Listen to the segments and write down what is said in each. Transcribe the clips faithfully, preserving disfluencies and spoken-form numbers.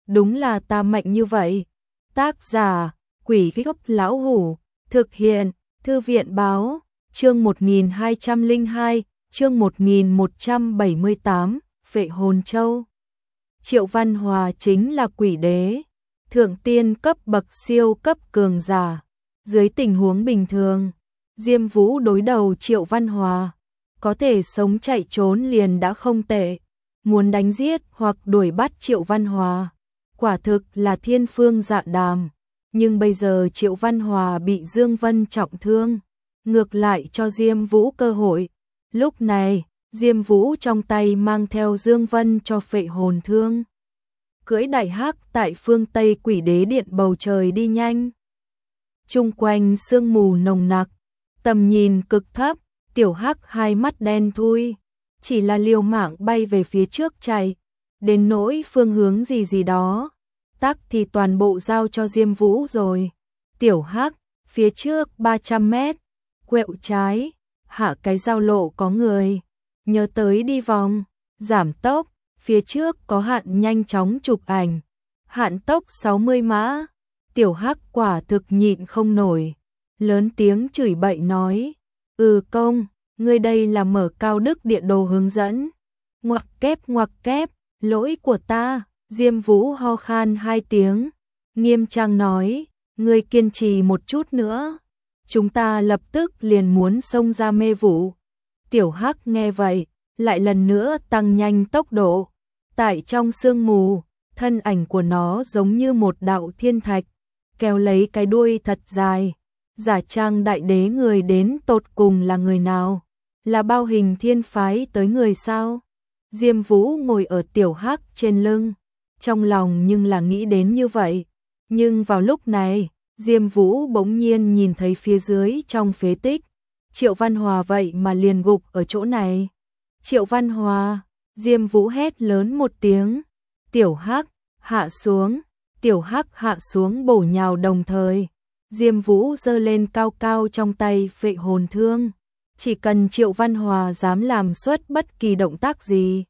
đúng là ta mạnh như vậy. Tác giả, Quỷ Gốc Lão Hủ, thực hiện, Thư viện Báo, chương một nghìn hai trăm lẻ hai, chương một nghìn một trăm bảy mươi tám, Phệ Hồn Châu. Triệu Văn Hòa chính là quỷ đế, thượng tiên cấp bậc siêu cấp cường giả. Dưới tình huống bình thường, Diêm Vũ đối đầu Triệu Văn Hòa, có thể sống chạy trốn liền đã không tệ. Muốn đánh giết hoặc đuổi bắt Triệu Văn Hòa, quả thực là thiên phương dạ đàm. Nhưng bây giờ Triệu Văn Hòa bị Dương Vân trọng thương, ngược lại cho Diêm Vũ cơ hội. Lúc này, Diêm Vũ trong tay mang theo Dương Vân cho phệ hồn thương. Cưỡi đại hắc tại phương Tây Quỷ Đế Điện bầu trời đi nhanh. Chung quanh sương mù nồng nặc, tầm nhìn cực thấp, tiểu hắc hai mắt đen thui, chỉ là liều mạng bay về phía trước chạy, đến nỗi phương hướng gì gì đó, tắc thì toàn bộ giao cho Diêm Vũ rồi. Tiểu hắc, phía trước ba trăm mét, quẹo trái, hạ cái giao lộ có người, nhớ tới đi vòng, giảm tốc, phía trước có hạn nhanh chóng chụp ảnh, hạn tốc sáu mươi mã. Tiểu hắc quả thực nhịn không nổi, lớn tiếng chửi bậy nói, ừ công, ngươi đây là mở cao đức địa đồ hướng dẫn. Ngoặc kép ngoặc kép, lỗi của ta. Diêm Vũ ho khan hai tiếng, nghiêm trang nói, ngươi kiên trì một chút nữa, chúng ta lập tức liền muốn xông ra mê vụ. Tiểu hắc nghe vậy, lại lần nữa tăng nhanh tốc độ. Tại trong sương mù, thân ảnh của nó giống như một đạo thiên thạch, kéo lấy cái đuôi thật dài. Giả trang đại đế người đến tột cùng là người nào? Là Bao Hình Thiên phái tới người sao? Diêm Vũ ngồi ở tiểu hắc trên lưng, trong lòng nhưng là nghĩ đến như vậy. Nhưng vào lúc này, Diêm Vũ bỗng nhiên nhìn thấy phía dưới trong phế tích, Triệu Văn Hòa vậy mà liền gục ở chỗ này. Triệu Văn Hòa, Diêm Vũ hét lớn một tiếng, tiểu hắc, hạ xuống, tiểu hắc hạ xuống bổ nhào đồng thời. Diêm Vũ giơ lên cao cao trong tay phệ hồn thương, chỉ cần Triệu Văn Hòa dám làm xuất bất kỳ động tác gì,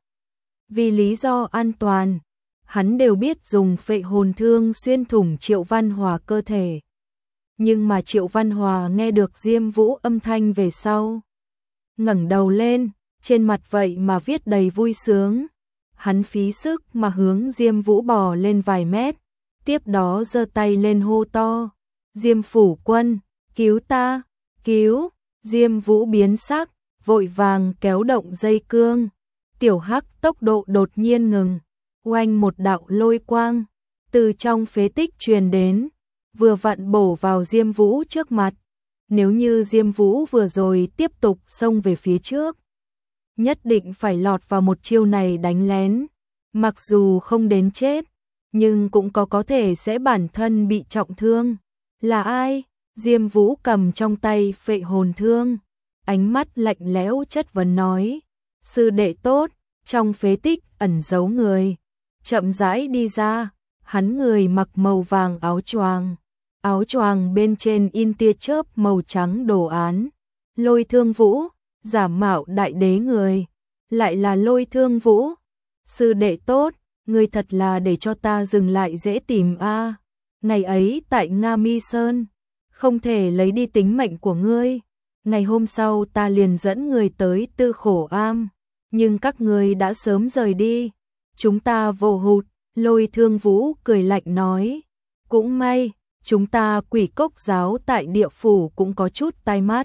vì lý do an toàn, hắn đều biết dùng phệ hồn thương xuyên thủng Triệu Văn Hòa cơ thể. Nhưng mà Triệu Văn Hòa nghe được Diêm Vũ âm thanh về sau, ngẩng đầu lên, trên mặt vậy mà viết đầy vui sướng. Hắn phí sức mà hướng Diêm Vũ bò lên vài mét, tiếp đó giơ tay lên hô to, Diêm phủ quân, cứu ta, cứu. Diêm Vũ biến sắc, vội vàng kéo động dây cương. Tiểu hắc tốc độ đột nhiên ngừng, oanh một đạo lôi quang từ trong phế tích truyền đến, vừa vặn bổ vào Diêm Vũ trước mặt. Nếu như Diêm Vũ vừa rồi tiếp tục xông về phía trước, nhất định phải lọt vào một chiêu này đánh lén, mặc dù không đến chết, nhưng cũng có có thể sẽ bản thân bị trọng thương. Là ai? Diêm Vũ cầm trong tay phệ hồn thương, ánh mắt lạnh lẽo chất vấn nói, sư đệ tốt. Trong phế tích ẩn giấu người, chậm rãi đi ra. Hắn người mặc màu vàng áo choàng, áo choàng bên trên in tia chớp màu trắng đồ án. Lôi Thương Vũ, giả mạo đại đế người, lại là Lôi Thương Vũ. Sư đệ tốt, người thật là để cho ta dừng lại dễ tìm a. À. Ngày ấy tại Nga Mi Sơn, không thể lấy đi tính mệnh của ngươi. Ngày hôm sau ta liền dẫn người tới Tư Khổ Am, nhưng các ngươi đã sớm rời đi, chúng ta vô hụt. Lôi Thương Vũ cười lạnh nói, cũng may, chúng ta Quỷ Cốc giáo tại địa phủ cũng có chút tai mắt.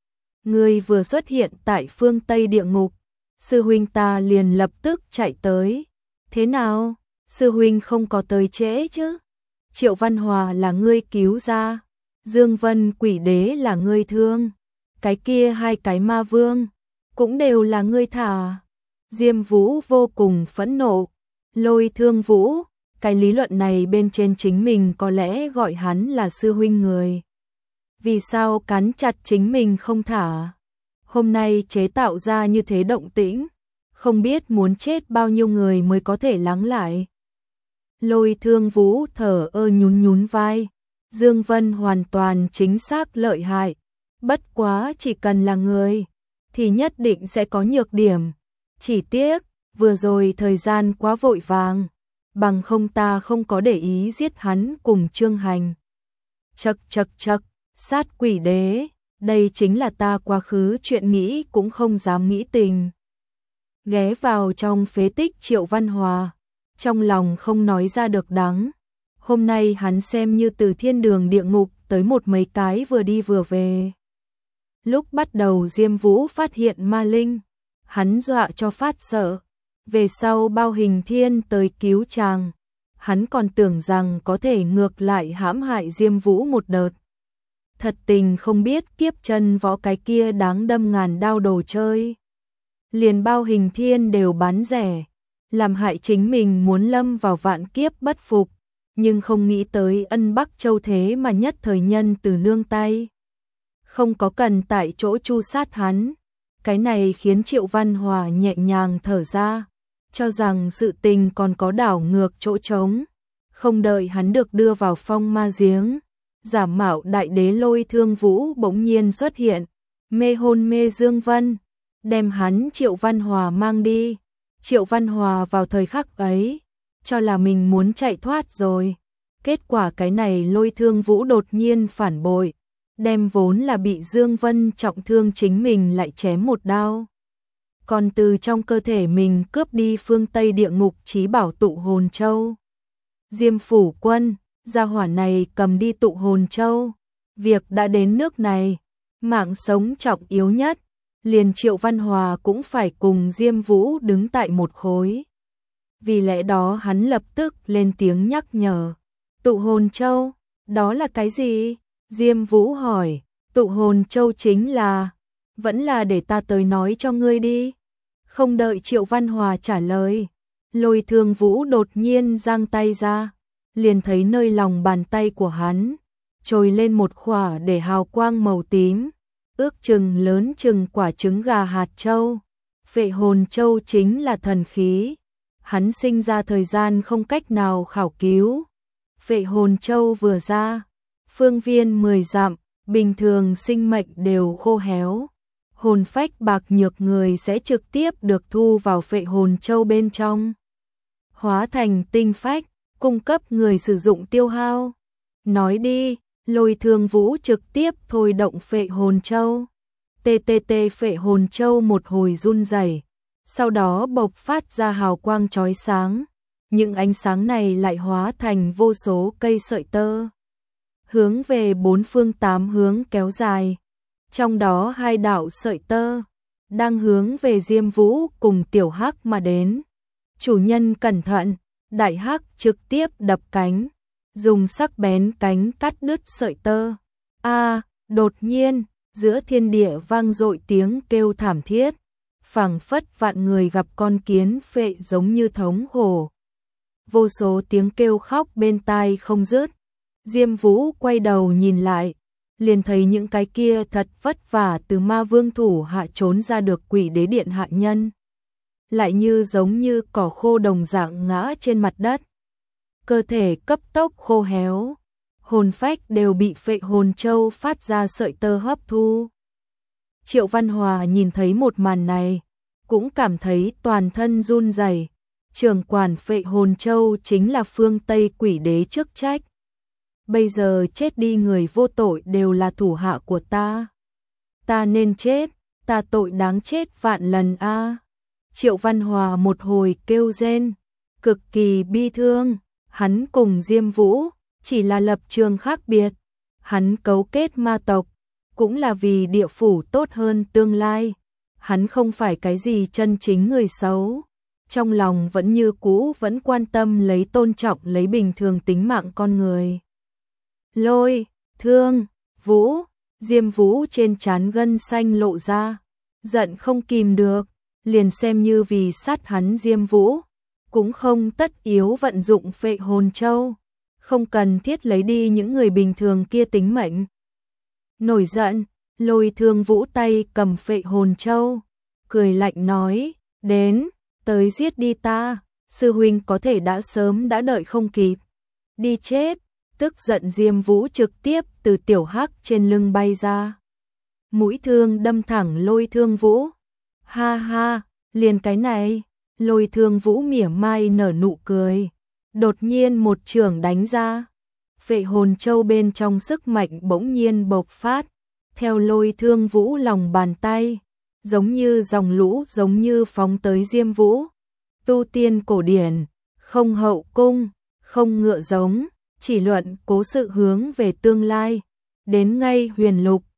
Ngươi vừa xuất hiện tại phương Tây địa ngục, sư huynh ta liền lập tức chạy tới. Thế nào, sư huynh không có tới trễ chứ? Triệu Văn Hòa là ngươi cứu ra, Dương Vân Quỷ Đế là ngươi thương, cái kia hai cái ma vương cũng đều là ngươi thả. Diêm Vũ vô cùng phẫn nộ. Lôi Thương Vũ, cái lý luận này bên trên chính mình có lẽ gọi hắn là sư huynh người. Vì sao cắn chặt chính mình không thả? Hôm nay chế tạo ra như thế động tĩnh, không biết muốn chết bao nhiêu người mới có thể lắng lại. Lôi Thương Vũ thở ơ nhún nhún vai, Dương Vân hoàn toàn chính xác lợi hại, bất quá chỉ cần là người thì nhất định sẽ có nhược điểm. Chỉ tiếc, vừa rồi thời gian quá vội vàng, bằng không ta không có để ý giết hắn cùng Trương Hành. Chậc chậc chậc, sát quỷ đế, đây chính là ta quá khứ chuyện nghĩ cũng không dám nghĩ tình. Ghé vào trong phế tích Triệu Văn Hòa, trong lòng không nói ra được đắng. Hôm nay hắn xem như từ thiên đường địa ngục tới một mấy cái vừa đi vừa về. Lúc bắt đầu Diêm Vũ phát hiện ma linh, hắn dọa cho phát sợ. Về sau Bao Hình Thiên tới cứu chàng, hắn còn tưởng rằng có thể ngược lại hãm hại Diêm Vũ một đợt. Thật tình không biết kiếp chân võ cái kia đáng đâm ngàn đao đồ chơi. Liền Bao Hình Thiên đều bán rẻ, làm hại chính mình muốn lâm vào vạn kiếp bất phục, nhưng không nghĩ tới Ân Bắc Châu thế mà nhất thời nhân từ nương tay. Không có cần tại chỗ chu sát hắn, cái này khiến Triệu Văn Hòa nhẹ nhàng thở ra, cho rằng sự tình còn có đảo ngược chỗ trống. Không đợi hắn được đưa vào phong ma giếng, giả mạo đại đế Lôi Thương Vũ bỗng nhiên xuất hiện, mê hôn mê Dương Vân, đem hắn Triệu Văn Hòa mang đi. Triệu Văn Hòa vào thời khắc ấy, cho là mình muốn chạy thoát rồi. Kết quả cái này Lôi Thương Vũ đột nhiên phản bội, đem vốn là bị Dương Vân trọng thương chính mình lại chém một đao. Còn từ trong cơ thể mình cướp đi phương Tây địa ngục chí bảo tụ hồn châu. Diêm Phủ Quân, gia hỏa này cầm đi tụ hồn châu. Việc đã đến nước này, mạng sống trọng yếu nhất, liền Triệu Văn Hòa cũng phải cùng Diêm Vũ đứng tại một khối. Vì lẽ đó hắn lập tức lên tiếng nhắc nhở. Tụ hồn châu, đó là cái gì? Diêm Vũ hỏi. Tụ hồn châu chính là, vẫn là để ta tới nói cho ngươi đi. Không đợi Triệu Văn Hòa trả lời, Lôi Thương Vũ đột nhiên giang tay ra, liền thấy nơi lòng bàn tay của hắn trồi lên một khỏa để hào quang màu tím, ước chừng lớn chừng quả trứng gà hạt châu. Phệ hồn châu chính là thần khí, hắn sinh ra thời gian không cách nào khảo cứu. Phệ hồn châu vừa ra, phương viên mười dặm, bình thường sinh mệnh đều khô héo. Hồn phách bạc nhược người sẽ trực tiếp được thu vào phệ hồn châu bên trong, hóa thành tinh phách, cung cấp người sử dụng tiêu hao. Nói đi, Lôi Thương Vũ trực tiếp thôi động phệ hồn châu. tê tê tê phệ hồn châu một hồi run rẩy, sau đó bộc phát ra hào quang chói sáng. Những ánh sáng này lại hóa thành vô số cây sợi tơ, hướng về bốn phương tám hướng kéo dài. Trong đó hai đạo sợi tơ đang hướng về Diêm Vũ cùng Tiểu Hắc mà đến. Chủ nhân cẩn thận, Đại Hắc trực tiếp đập cánh, dùng sắc bén cánh cắt đứt sợi tơ. A, đột nhiên, giữa thiên địa vang dội tiếng kêu thảm thiết, phảng phất vạn người gặp con kiến phệ giống như thống khổ. Vô số tiếng kêu khóc bên tai không dứt. Diêm Vũ quay đầu nhìn lại, liền thấy những cái kia thật vất vả từ ma vương thủ hạ trốn ra được quỷ đế điện hạ nhân, lại như giống như cỏ khô đồng dạng ngã trên mặt đất. Cơ thể cấp tốc khô héo, hồn phách đều bị phệ hồn châu phát ra sợi tơ hấp thu. Triệu Văn Hòa nhìn thấy một màn này, cũng cảm thấy toàn thân run rẩy. Trưởng quản phệ hồn châu chính là phương Tây quỷ đế chức trách. Bây giờ chết đi người vô tội đều là thủ hạ của ta. Ta nên chết, ta tội đáng chết vạn lần a. À. Triệu Văn Hòa một hồi kêu rên, cực kỳ bi thương. Hắn cùng Diêm Vũ chỉ là lập trường khác biệt. Hắn cấu kết ma tộc cũng là vì địa phủ tốt hơn tương lai. Hắn không phải cái gì chân chính người xấu. Trong lòng vẫn như cũ vẫn quan tâm lấy tôn trọng lấy bình thường tính mạng con người. Lôi, Thương, Vũ, Diêm Vũ trên trán gân xanh lộ ra, giận không kìm được, liền xem như vì sát hắn Diêm Vũ, cũng không tất yếu vận dụng phệ hồn châu, không cần thiết lấy đi những người bình thường kia tính mệnh. Nổi giận, Lôi Thương Vũ tay cầm phệ hồn châu, cười lạnh nói, đến, tới giết đi ta, sư huynh có thể đã sớm đã đợi không kịp. Đi chết. Tức giận Diêm Vũ trực tiếp từ Tiểu Hắc trên lưng bay ra, mũi thương đâm thẳng Lôi Thương Vũ. Ha ha, liền cái này. Lôi Thương Vũ mỉa mai nở nụ cười, Đột nhiên một chưởng đánh ra, Vệ hồn châu bên trong sức mạnh bỗng nhiên bộc phát, theo lôi thương vũ lòng bàn tay, giống như dòng lũ giống như phóng tới Diêm Vũ. Tu tiên cổ điển, không hậu cung, không ngựa giống, chỉ luận cố sự hướng về tương lai, đến ngay huyền lục,